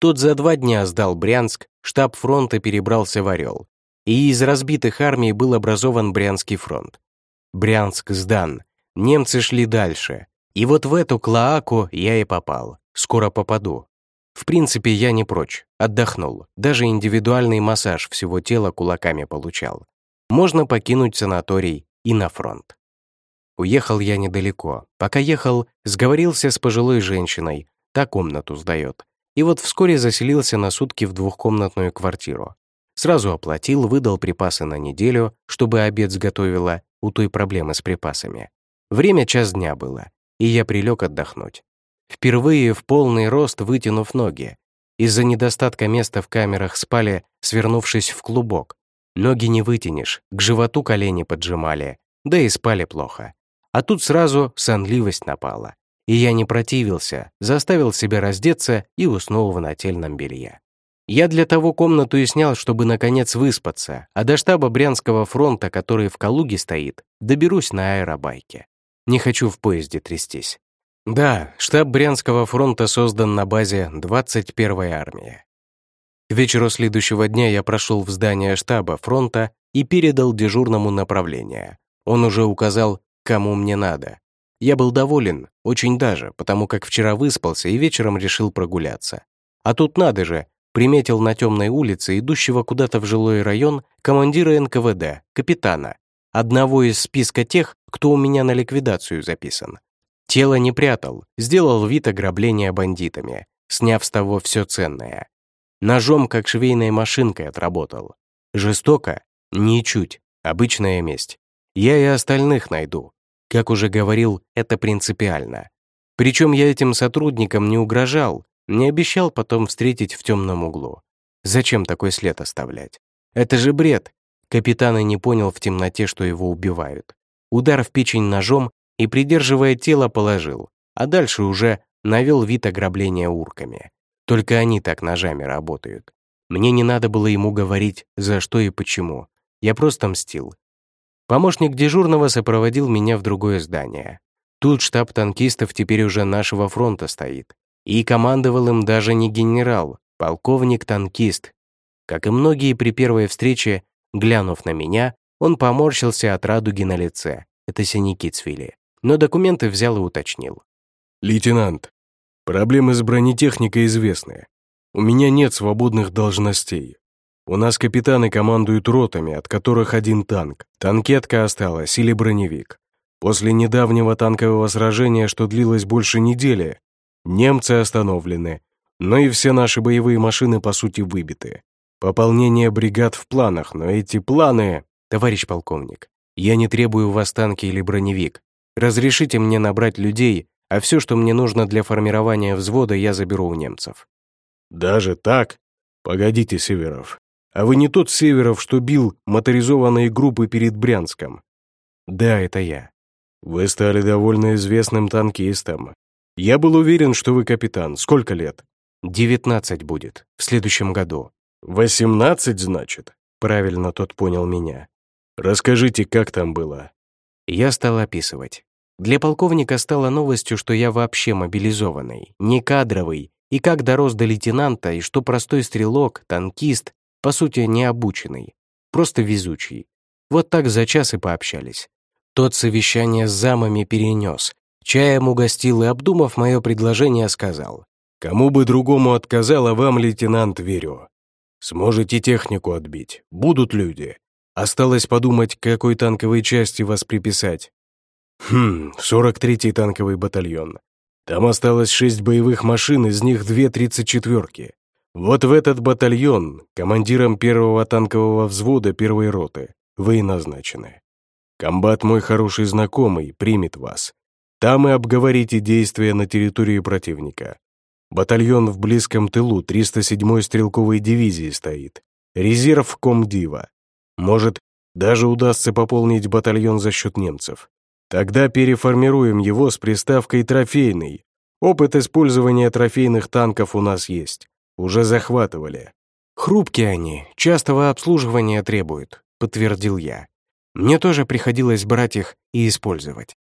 Тот за два дня сдал Брянск, штаб фронта перебрался в Орел, и из разбитых армий был образован Брянский фронт. Брянск сдан, немцы шли дальше, и вот в эту клоаку я и попал, скоро попаду. В принципе, я не прочь, отдохнул, даже индивидуальный массаж всего тела кулаками получал. Можно покинуть санаторий и на фронт. Уехал я недалеко. Пока ехал, сговорился с пожилой женщиной, та комнату сдает. И вот вскоре заселился на сутки в двухкомнатную квартиру. Сразу оплатил, выдал припасы на неделю, чтобы обед сготовила, у той проблемы с припасами. Время час дня было, и я прилег отдохнуть. Впервые в полный рост вытянув ноги. Из-за недостатка места в камерах спали, свернувшись в клубок. Ноги не вытянешь, к животу колени поджимали, да и спали плохо. А тут сразу сонливость напала. И я не противился, заставил себя раздеться и уснул в нательном белье. Я для того комнату и снял, чтобы наконец выспаться, а до штаба Брянского фронта, который в Калуге стоит, доберусь на аэробайке. Не хочу в поезде трястись. Да, штаб Брянского фронта создан на базе двадцать первой армии. К вечеру следующего дня я прошел в здание штаба фронта и передал дежурному направление. Он уже указал, кому мне надо. Я был доволен, очень даже, потому как вчера выспался и вечером решил прогуляться. А тут надо же, приметил на темной улице, идущего куда-то в жилой район, командира эн ка вэ дэ, капитана, одного из списка тех, кто у меня на ликвидацию записан. Тело не прятал, сделал вид ограбления бандитами, сняв с того все ценное. Ножом, как швейной машинкой, отработал. Жестоко? Ничуть. Обычная месть. Я и остальных найду. Как уже говорил, это принципиально. Причем я этим сотрудникам не угрожал, не обещал потом встретить в темном углу. Зачем такой след оставлять? Это же бред. Капитан и не понял в темноте, что его убивают. Удар в печень ножом и, придерживая тело, положил, а дальше уже навел вид ограбления урками. Только они так ножами работают. Мне не надо было ему говорить, за что и почему. Я просто мстил. Помощник дежурного сопроводил меня в другое здание. Тут штаб танкистов теперь уже нашего фронта стоит. И командовал им даже не генерал, полковник-танкист. Как и многие при первой встрече, глянув на меня, он поморщился от радуги на лице. Это синяки цвели. Но документы взял и уточнил. «Лейтенант, проблемы с бронетехникой известны. У меня нет свободных должностей. У нас капитаны командуют ротами, от которых один танк. Танкетка осталась или броневик. После недавнего танкового сражения, что длилось больше недели, немцы остановлены, но и все наши боевые машины по сути выбиты. Пополнение бригад в планах, но эти планы... Товарищ полковник, я не требую у вас танки или броневик. Разрешите мне набрать людей, а все, что мне нужно для формирования взвода, я заберу у немцев». «Даже так? Погодите, Северов. А вы не тот Северов, что бил моторизованные группы перед Брянском?» «Да, это я». «Вы стали довольно известным танкистом. Я был уверен, что вы капитан. Сколько лет?» девятнадцать будет, в следующем году». «Восемнадцать, значит?» Правильно тот понял меня. «Расскажите, как там было?» Я стал описывать. Для полковника стало новостью, что я вообще мобилизованный, не кадровый, и как дорос до лейтенанта, и что простой стрелок, танкист, по сути, не обученный, просто везучий. Вот так за час и пообщались. Тот совещание с замами перенес, чаем угостил и, обдумав мое предложение, сказал: «Кому бы другому отказал, а вам, лейтенант, верю. Сможете технику отбить, будут люди. Осталось подумать, к какой танковой части вас приписать». «Хм, сорок третий танковый батальон. Там осталось шесть боевых машин, из них две тридцать четвёрки. Вот в этот батальон, командиром первого танкового взвода первой роты, вы и назначены. Комбат мой хороший знакомый, примет вас. Там и обговорите действия на территории противника. Батальон в близком тылу триста седьмой стрелковой дивизии стоит. Резерв комдива. Может, даже удастся пополнить батальон за счет немцев. Тогда переформируем его с приставкой «трофейный». Опыт использования трофейных танков у нас есть. Уже захватывали». «Хрупкие они, частого обслуживания требуют», — подтвердил я. «Мне тоже приходилось брать их и использовать».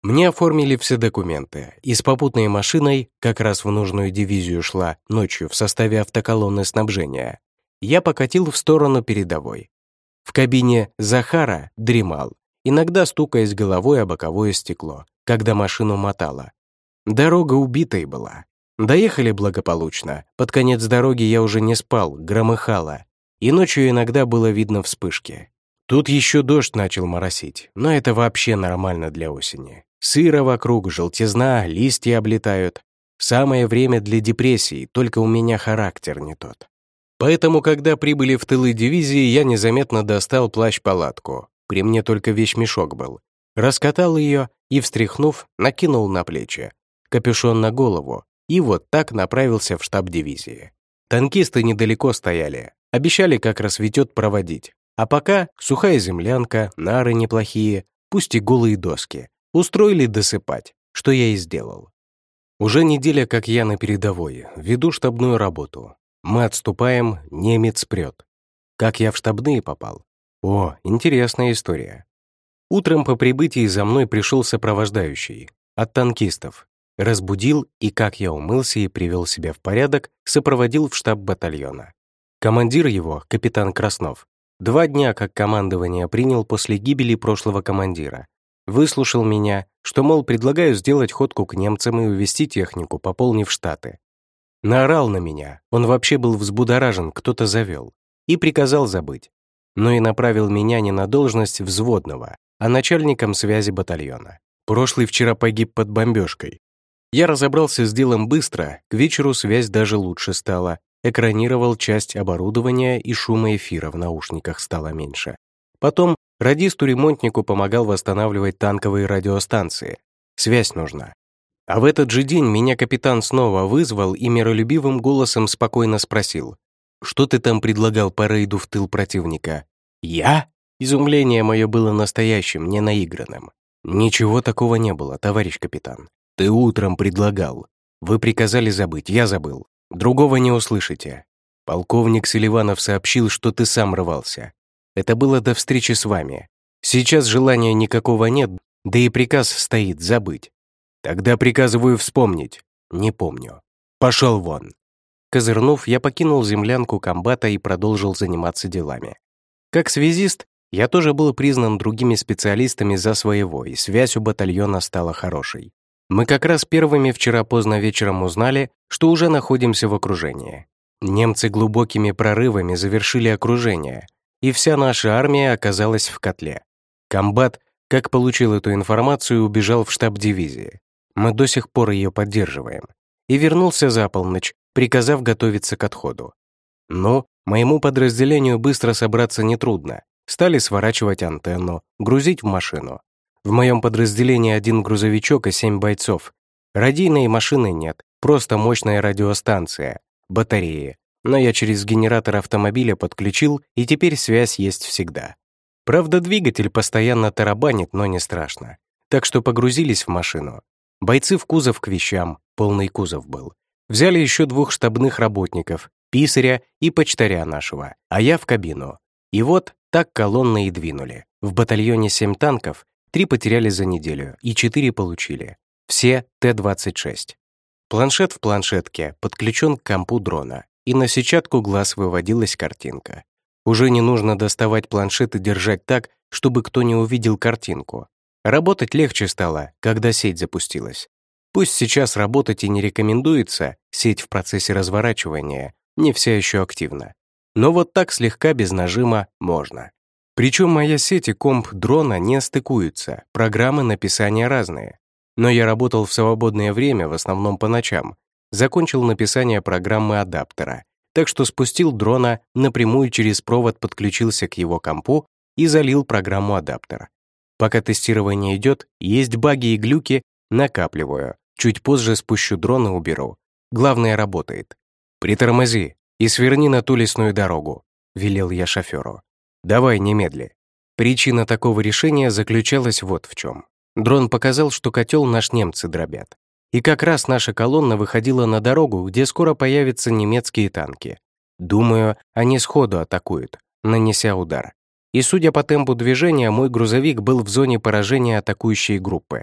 Мне оформили все документы, и с попутной машиной, как раз в нужную дивизию шла ночью в составе автоколонны снабжения, я покатил в сторону передовой. В кабине Захара дремал, иногда стукаясь головой о боковое стекло, когда машину мотало. Дорога убитой была. Доехали благополучно. Под конец дороги я уже не спал, громыхало, и ночью иногда было видно вспышки. Тут еще дождь начал моросить, но это вообще нормально для осени. Сыро вокруг, желтизна, листья облетают. Самое время для депрессии, только у меня характер не тот. Поэтому, когда прибыли в тылы дивизии, я незаметно достал плащ-палатку. При мне только вещмешок был. Раскатал ее и, встряхнув, накинул на плечи. Капюшон на голову. И вот так направился в штаб дивизии. Танкисты недалеко стояли. Обещали, как рассветет, проводить. А пока сухая землянка, нары неплохие, пусть и голые доски. Устроили досыпать, что я и сделал. Уже неделя, как я на передовой, веду штабную работу. Мы отступаем, немец прет. Как я в штабные попал? О, интересная история. Утром по прибытии за мной пришел сопровождающий. От танкистов. Разбудил и, как я умылся и привел себя в порядок, сопроводил в штаб батальона. Командир его, капитан Краснов, два дня как командование принял после гибели прошлого командира. Выслушал меня, что, мол, предлагаю сделать ходку к немцам и увезти технику, пополнив штаты. Наорал на меня, он вообще был взбудоражен, кто-то завел, и приказал забыть. Но и направил меня не на должность взводного, а начальником связи батальона. Прошлый вчера погиб под бомбежкой. Я разобрался с делом быстро, к вечеру связь даже лучше стала, экранировал часть оборудования и шума эфира в наушниках стало меньше. Потом радисту-ремонтнику помогал восстанавливать танковые радиостанции. Связь нужна. А в этот же день меня капитан снова вызвал и миролюбивым голосом спокойно спросил: «Что ты там предлагал по рейду в тыл противника?» «Я?» Изумление мое было настоящим, не наигранным. «Ничего такого не было, товарищ капитан. Ты утром предлагал. Вы приказали забыть, я забыл. Другого не услышите. Полковник Селиванов сообщил, что ты сам рвался. Это было до встречи с вами. Сейчас желания никакого нет, да и приказ стоит забыть. Тогда приказываю вспомнить. Не помню. Пошел вон». Козырнув, я покинул землянку комбата и продолжил заниматься делами. Как связист, я тоже был признан другими специалистами за своего, и связь у батальона стала хорошей. Мы как раз первыми вчера поздно вечером узнали, что уже находимся в окружении. Немцы глубокими прорывами завершили окружение, и вся наша армия оказалась в котле. Комбат, как получил эту информацию, убежал в штаб дивизии. Мы до сих пор ее поддерживаем. И вернулся за полночь, приказав готовиться к отходу. Но моему подразделению быстро собраться нетрудно. Стали сворачивать антенну, грузить в машину. В моем подразделении один грузовичок и семь бойцов. Радийной машины нет, просто мощная радиостанция, батареи. Но я через генератор автомобиля подключил, и теперь связь есть всегда. Правда, двигатель постоянно тарабанит, но не страшно. Так что погрузились в машину. Бойцы в кузов к вещам, полный кузов был. Взяли еще двух штабных работников, писаря и почтаря нашего, а я в кабину. И вот так колонны и двинули. В батальоне семь танков, три потеряли за неделю и четыре получили. Все Т двадцать шесть. Планшет в планшетке подключен к компу дрона, и на сетчатку глаз выводилась картинка. Уже не нужно доставать планшет и держать так, чтобы кто не увидел картинку. Работать легче стало, когда сеть запустилась. Пусть сейчас работать и не рекомендуется, сеть в процессе разворачивания, не вся еще активна. Но вот так слегка без нажима можно. Причем моя сеть и комп дрона не стыкуются, программы написания разные. Но я работал в свободное время, в основном по ночам. Закончил написание программы адаптера, так что спустил дрона, напрямую через провод подключился к его компу и залил программу адаптера. Пока тестирование идет, есть баги и глюки, накапливаю. Чуть позже спущу дрон и уберу. Главное, работает. «Притормози и сверни на ту лесную дорогу», — велел я шоферу. «Давай, немедли». Причина такого решения заключалась вот в чем. Дрон показал, что котел наш немцы дробят. И как раз наша колонна выходила на дорогу, где скоро появятся немецкие танки. Думаю, они сходу атакуют, нанеся удар. И судя по темпу движения, мой грузовик был в зоне поражения атакующей группы.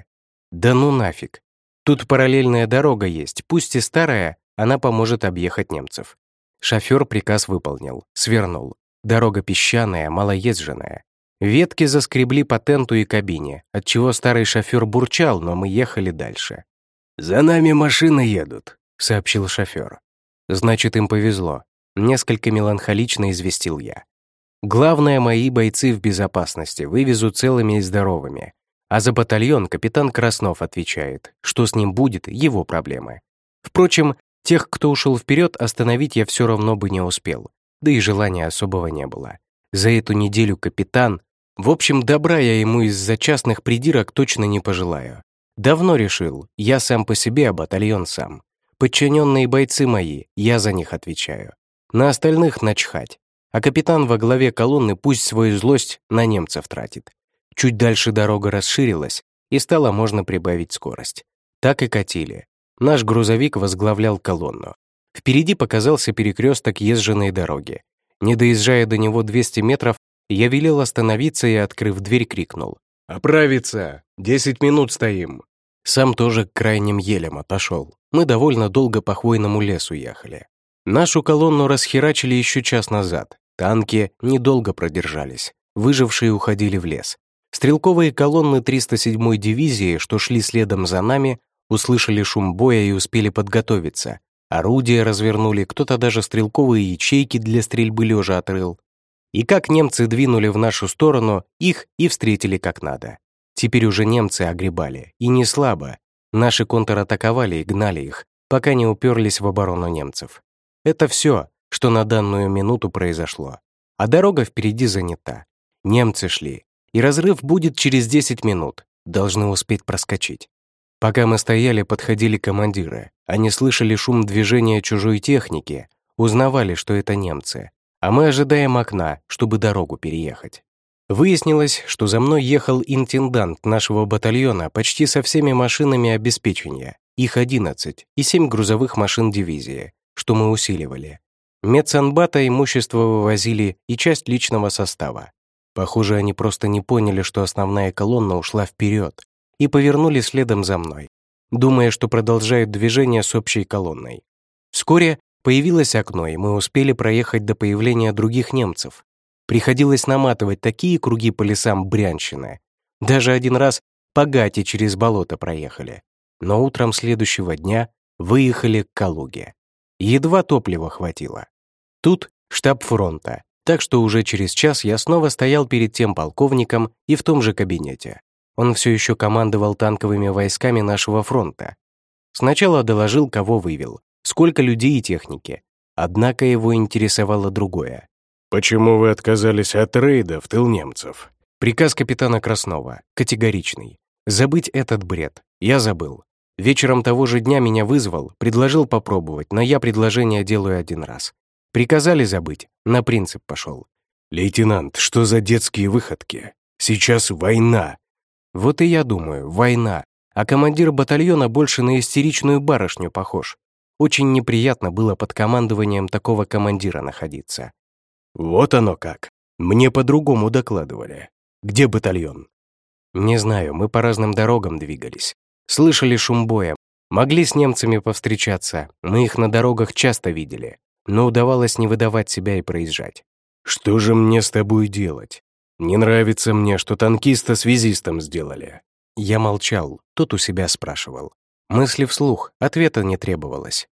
Да ну нафиг. Тут параллельная дорога есть, пусть и старая, она поможет объехать немцев. Шофер приказ выполнил, свернул. Дорога песчаная, малоезженная. Ветки заскребли по тенту и кабине, отчего старый шофер бурчал, но мы ехали дальше. «За нами машины едут», — сообщил шофер. «Значит, им повезло», — несколько меланхолично известил я. «Главное, мои бойцы в безопасности, вывезут целыми и здоровыми. А за батальон капитан Краснов отвечает, что с ним будет, его проблемы. Впрочем, тех, кто ушел вперед, остановить я все равно бы не успел, да и желания особого не было. За эту неделю капитан... В общем, добра я ему из-за частных придирок точно не пожелаю. Давно решил, я сам по себе, а батальон сам. Подчиненные бойцы мои, я за них отвечаю. На остальных начхать. А капитан во главе колонны пусть свою злость на немцев тратит. Чуть дальше дорога расширилась, и стало можно прибавить скорость. Так и катили. Наш грузовик возглавлял колонну. Впереди показался перекресток езженной дороги. Не доезжая до него двести метров, я велел остановиться и, открыв дверь, крикнул: «Оправиться! Десять минут стоим!» Сам тоже к крайним елям отошел. Мы довольно долго по хвойному лесу ехали. Нашу колонну расхерачили еще час назад. Танки недолго продержались. Выжившие уходили в лес. Стрелковые колонны триста седьмой дивизии, что шли следом за нами, услышали шум боя и успели подготовиться. Орудия развернули, кто-то даже стрелковые ячейки для стрельбы лежа отрыл. И как немцы двинули в нашу сторону, их и встретили как надо. Теперь уже немцы огребали, и не слабо. Наши контратаковали и гнали их, пока не уперлись в оборону немцев. Это все, что на данную минуту произошло. А дорога впереди занята. Немцы шли, и разрыв будет через десять минут. Должны успеть проскочить. Пока мы стояли, подходили командиры. Они слышали шум движения чужой техники, узнавали, что это немцы. А мы ожидаем окна, чтобы дорогу переехать. Выяснилось, что за мной ехал интендант нашего батальона почти со всеми машинами обеспечения. Их одиннадцать и семь грузовых машин дивизии, что мы усиливали. Медсанбата имущество вывозили и часть личного состава. Похоже, они просто не поняли, что основная колонна ушла вперед, и повернули следом за мной, думая, что продолжают движение с общей колонной. Вскоре появилось окно, и мы успели проехать до появления других немцев. Приходилось наматывать такие круги по лесам Брянщины. Даже один раз по Гате через болото проехали. Но утром следующего дня выехали к Калуге. Едва топлива хватило. Тут штаб фронта, так что уже через час я снова стоял перед тем полковником и в том же кабинете. Он все еще командовал танковыми войсками нашего фронта. Сначала доложил, кого вывел, сколько людей и техники. Однако его интересовало другое. «Почему вы отказались от рейда в тыл немцев?» Приказ капитана Краснова, категоричный. Забыть этот бред. Я забыл. Вечером того же дня меня вызвал, предложил попробовать, но я предложение делаю один раз. Приказали забыть, на принцип пошел. «Лейтенант, что за детские выходки? Сейчас война!» Вот и я думаю, война. А командир батальона больше на истеричную барышню похож. Очень неприятно было под командованием такого командира находиться. «Вот оно как. Мне по-другому докладывали. Где батальон?» «Не знаю, мы по разным дорогам двигались. Слышали шум боя. Могли с немцами повстречаться. Мы их на дорогах часто видели. Но удавалось не выдавать себя и проезжать». «Что же мне с тобой делать? Не нравится мне, что танкиста связистом сделали». Я молчал, тот у себя спрашивал. Мысли вслух, ответа не требовалось.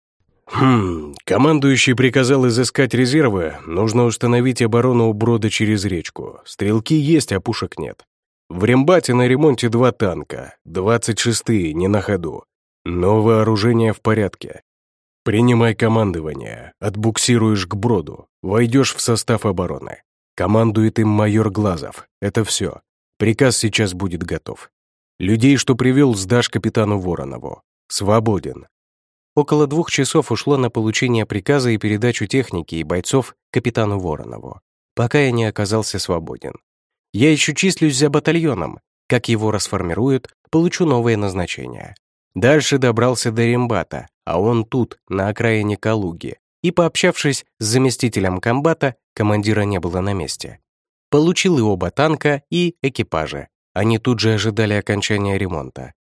«Хм, командующий приказал изыскать резервы, нужно установить оборону у брода через речку. Стрелки есть, а пушек нет. В Рембате на ремонте два танка, двадцать шестые, не на ходу. Но вооружение в порядке. Принимай командование, отбуксируешь к броду, войдешь в состав обороны. Командует им майор Глазов, это все. Приказ сейчас будет готов. Людей, что привел, сдашь капитану Воронову. Свободен». Около двух часов ушло на получение приказа и передачу техники и бойцов капитану Воронову, пока я не оказался свободен. Я еще числюсь за батальоном. Как его расформируют, получу новое назначение. Дальше добрался до Рембата, а он тут, на окраине Калуги, и, пообщавшись с заместителем комбата, командира не было на месте. Получил и оба танка, и экипажи. Они тут же ожидали окончания ремонта.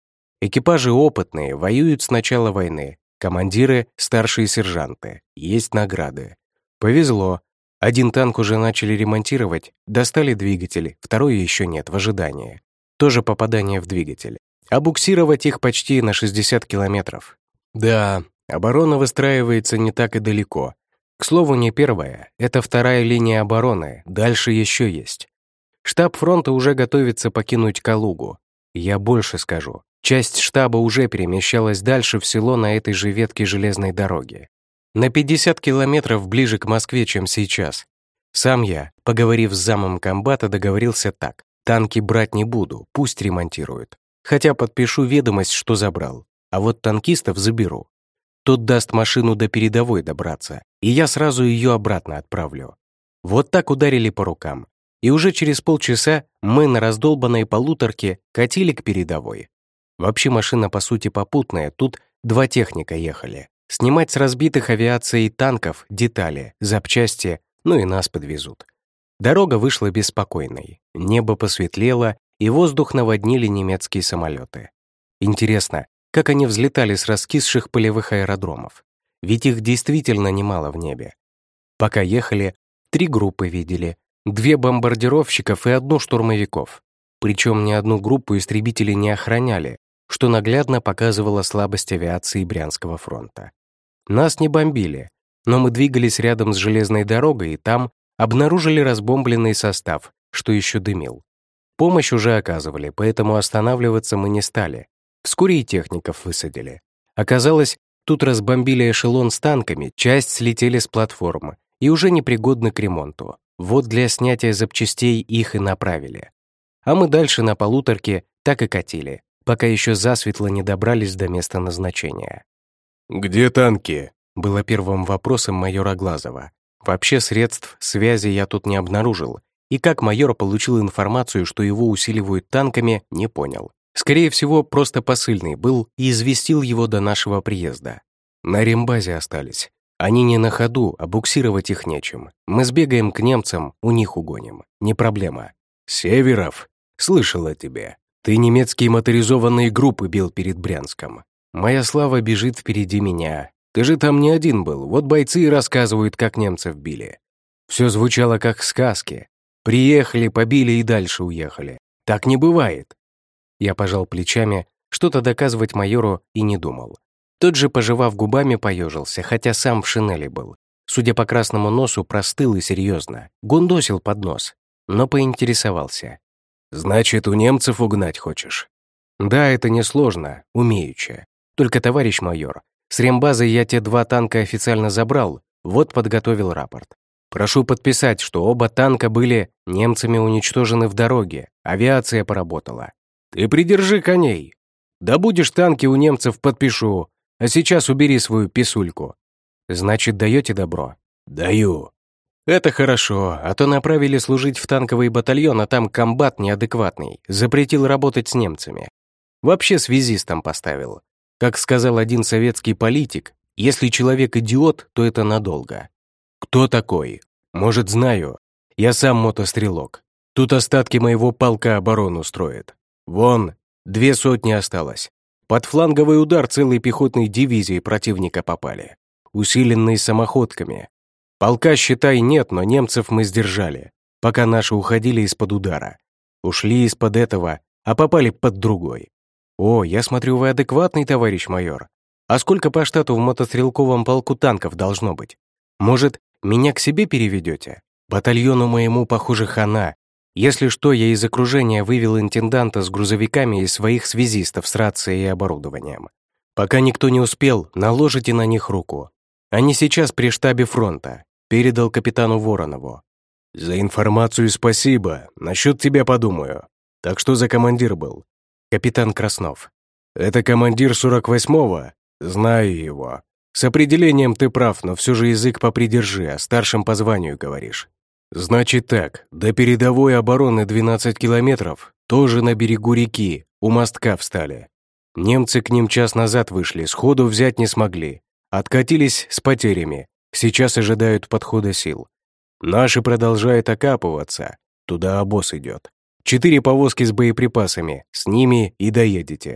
Экипажи опытные, воюют с начала войны. Командиры — старшие сержанты. Есть награды. Повезло. Один танк уже начали ремонтировать, достали двигатель, второй еще нет, в ожидании. Тоже попадание в двигатель. А буксировать их почти на шестьдесят километров. Да, оборона выстраивается не так и далеко. К слову, не первая, это вторая линия обороны, дальше еще есть. Штаб фронта уже готовится покинуть Калугу. Я больше скажу. Часть штаба уже перемещалась дальше в село на этой же ветке железной дороги. На пятьдесят километров ближе к Москве, чем сейчас. Сам я, поговорив с замом комбата, договорился так. Танки брать не буду, пусть ремонтируют. Хотя подпишу ведомость, что забрал. А вот танкистов заберу. Тот даст машину до передовой добраться, и я сразу ее обратно отправлю. Вот так ударили по рукам. И уже через полчаса мы на раздолбанной полуторке катили к передовой. Вообще машина по сути попутная, тут два техника ехали. Снимать с разбитых авиацией танков детали, запчасти, ну и нас подвезут. Дорога вышла беспокойной, небо посветлело, и воздух наводнили немецкие самолеты. Интересно, как они взлетали с раскисших полевых аэродромов? Ведь их действительно немало в небе. Пока ехали, три группы видели, две бомбардировщиков и одну штурмовиков. Причем ни одну группу истребители не охраняли, что наглядно показывало слабость авиации Брянского фронта. Нас не бомбили, но мы двигались рядом с железной дорогой и там обнаружили разбомбленный состав, что еще дымил. Помощь уже оказывали, поэтому останавливаться мы не стали. Вскоре и техников высадили. Оказалось, тут разбомбили эшелон с танками, часть слетели с платформы и уже непригодны к ремонту. Вот для снятия запчастей их и направили. А мы дальше на полуторке так и катили, пока еще засветло не добрались до места назначения. «Где танки?» — было первым вопросом майора Глазова. Вообще средств связи я тут не обнаружил, и как майор получил информацию, что его усиливают танками, не понял. Скорее всего, просто посыльный был и известил его до нашего приезда. На рембазе остались. Они не на ходу, а буксировать их нечем. Мы сбегаем к немцам, у них угоним. Не проблема. «Северов, слышал о тебе. Ты немецкие моторизованные группы бил перед Брянском. Моя слава бежит впереди меня. Ты же там не один был, вот бойцы и рассказывают, как немцев били. Все звучало как в сказке. Приехали, побили и дальше уехали. Так не бывает». Я пожал плечами, что-то доказывать майору и не думал. Тот же, пожевав губами, поежился, хотя сам в шинели был. Судя по красному носу, простыл и серьезно. Гундосил под нос, но поинтересовался. «Значит, у немцев угнать хочешь?» «Да, это несложно, умеючи. Только, товарищ майор, с рембазы я те два танка официально забрал, вот подготовил рапорт. Прошу подписать, что оба танка были немцами уничтожены в дороге, авиация поработала. Ты придержи коней. Добудешь танки у немцев, подпишу, а сейчас убери свою писульку. Значит, даете добро?» «Даю». «Это хорошо, а то направили служить в танковый батальон, а там комбат неадекватный, запретил работать с немцами. Вообще связистом поставил. Как сказал один советский политик, если человек идиот, то это надолго». «Кто такой?» «Может, знаю. Я сам мотострелок. Тут остатки моего полка оборону строят. Вон, две сотни осталось. Под фланговый удар целой пехотной дивизии противника попали. Усиленные самоходками. Полка, считай, нет, но немцев мы сдержали, пока наши уходили из-под удара. Ушли из-под этого, а попали под другой. О, я смотрю, вы адекватный, товарищ майор. А сколько по штату в мотострелковом полку танков должно быть? Может, меня к себе переведете? Батальону моему, похоже, хана. Если что, я из окружения вывел интенданта с грузовиками и своих связистов с рацией и оборудованием. Пока никто не успел, наложите на них руку. Они сейчас при штабе фронта. Передал капитану Воронову. «За информацию спасибо. Насчет тебя подумаю. Так что за командир был?» «Капитан Краснов». «Это командир сорок восьмого? Знаю его. С определением ты прав, но все же язык попридержи, о старшем по званию говоришь. Значит так, до передовой обороны двенадцать километров, тоже на берегу реки, у мостка встали. Немцы к ним час назад вышли, сходу взять не смогли. Откатились с потерями, сейчас ожидают подхода сил. Наши продолжают окапываться, туда обоз идет. Четыре повозки с боеприпасами, с ними и доедете.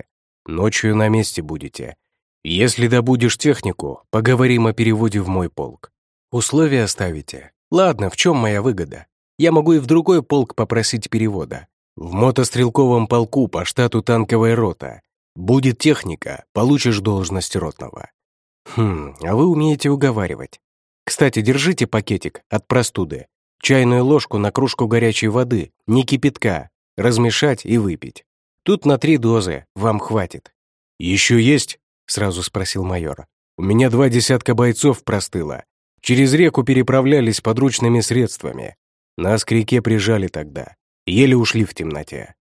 Ночью на месте будете. Если добудешь технику, поговорим о переводе в мой полк. Условия оставите. Ладно, в чем моя выгода? Я могу и в другой полк попросить перевода. В мотострелковом полку по штату танковая рота. Будет техника, получишь должность ротного. Хм, а вы умеете уговаривать. Кстати, держите пакетик от простуды. Чайную ложку на кружку горячей воды, не кипятка, размешать и выпить. Тут на три дозы, вам хватит. «Еще есть?» — сразу спросил майор. «У меня два десятка бойцов простыло. Через реку переправлялись подручными средствами. Нас к реке прижали тогда. Еле ушли в темноте.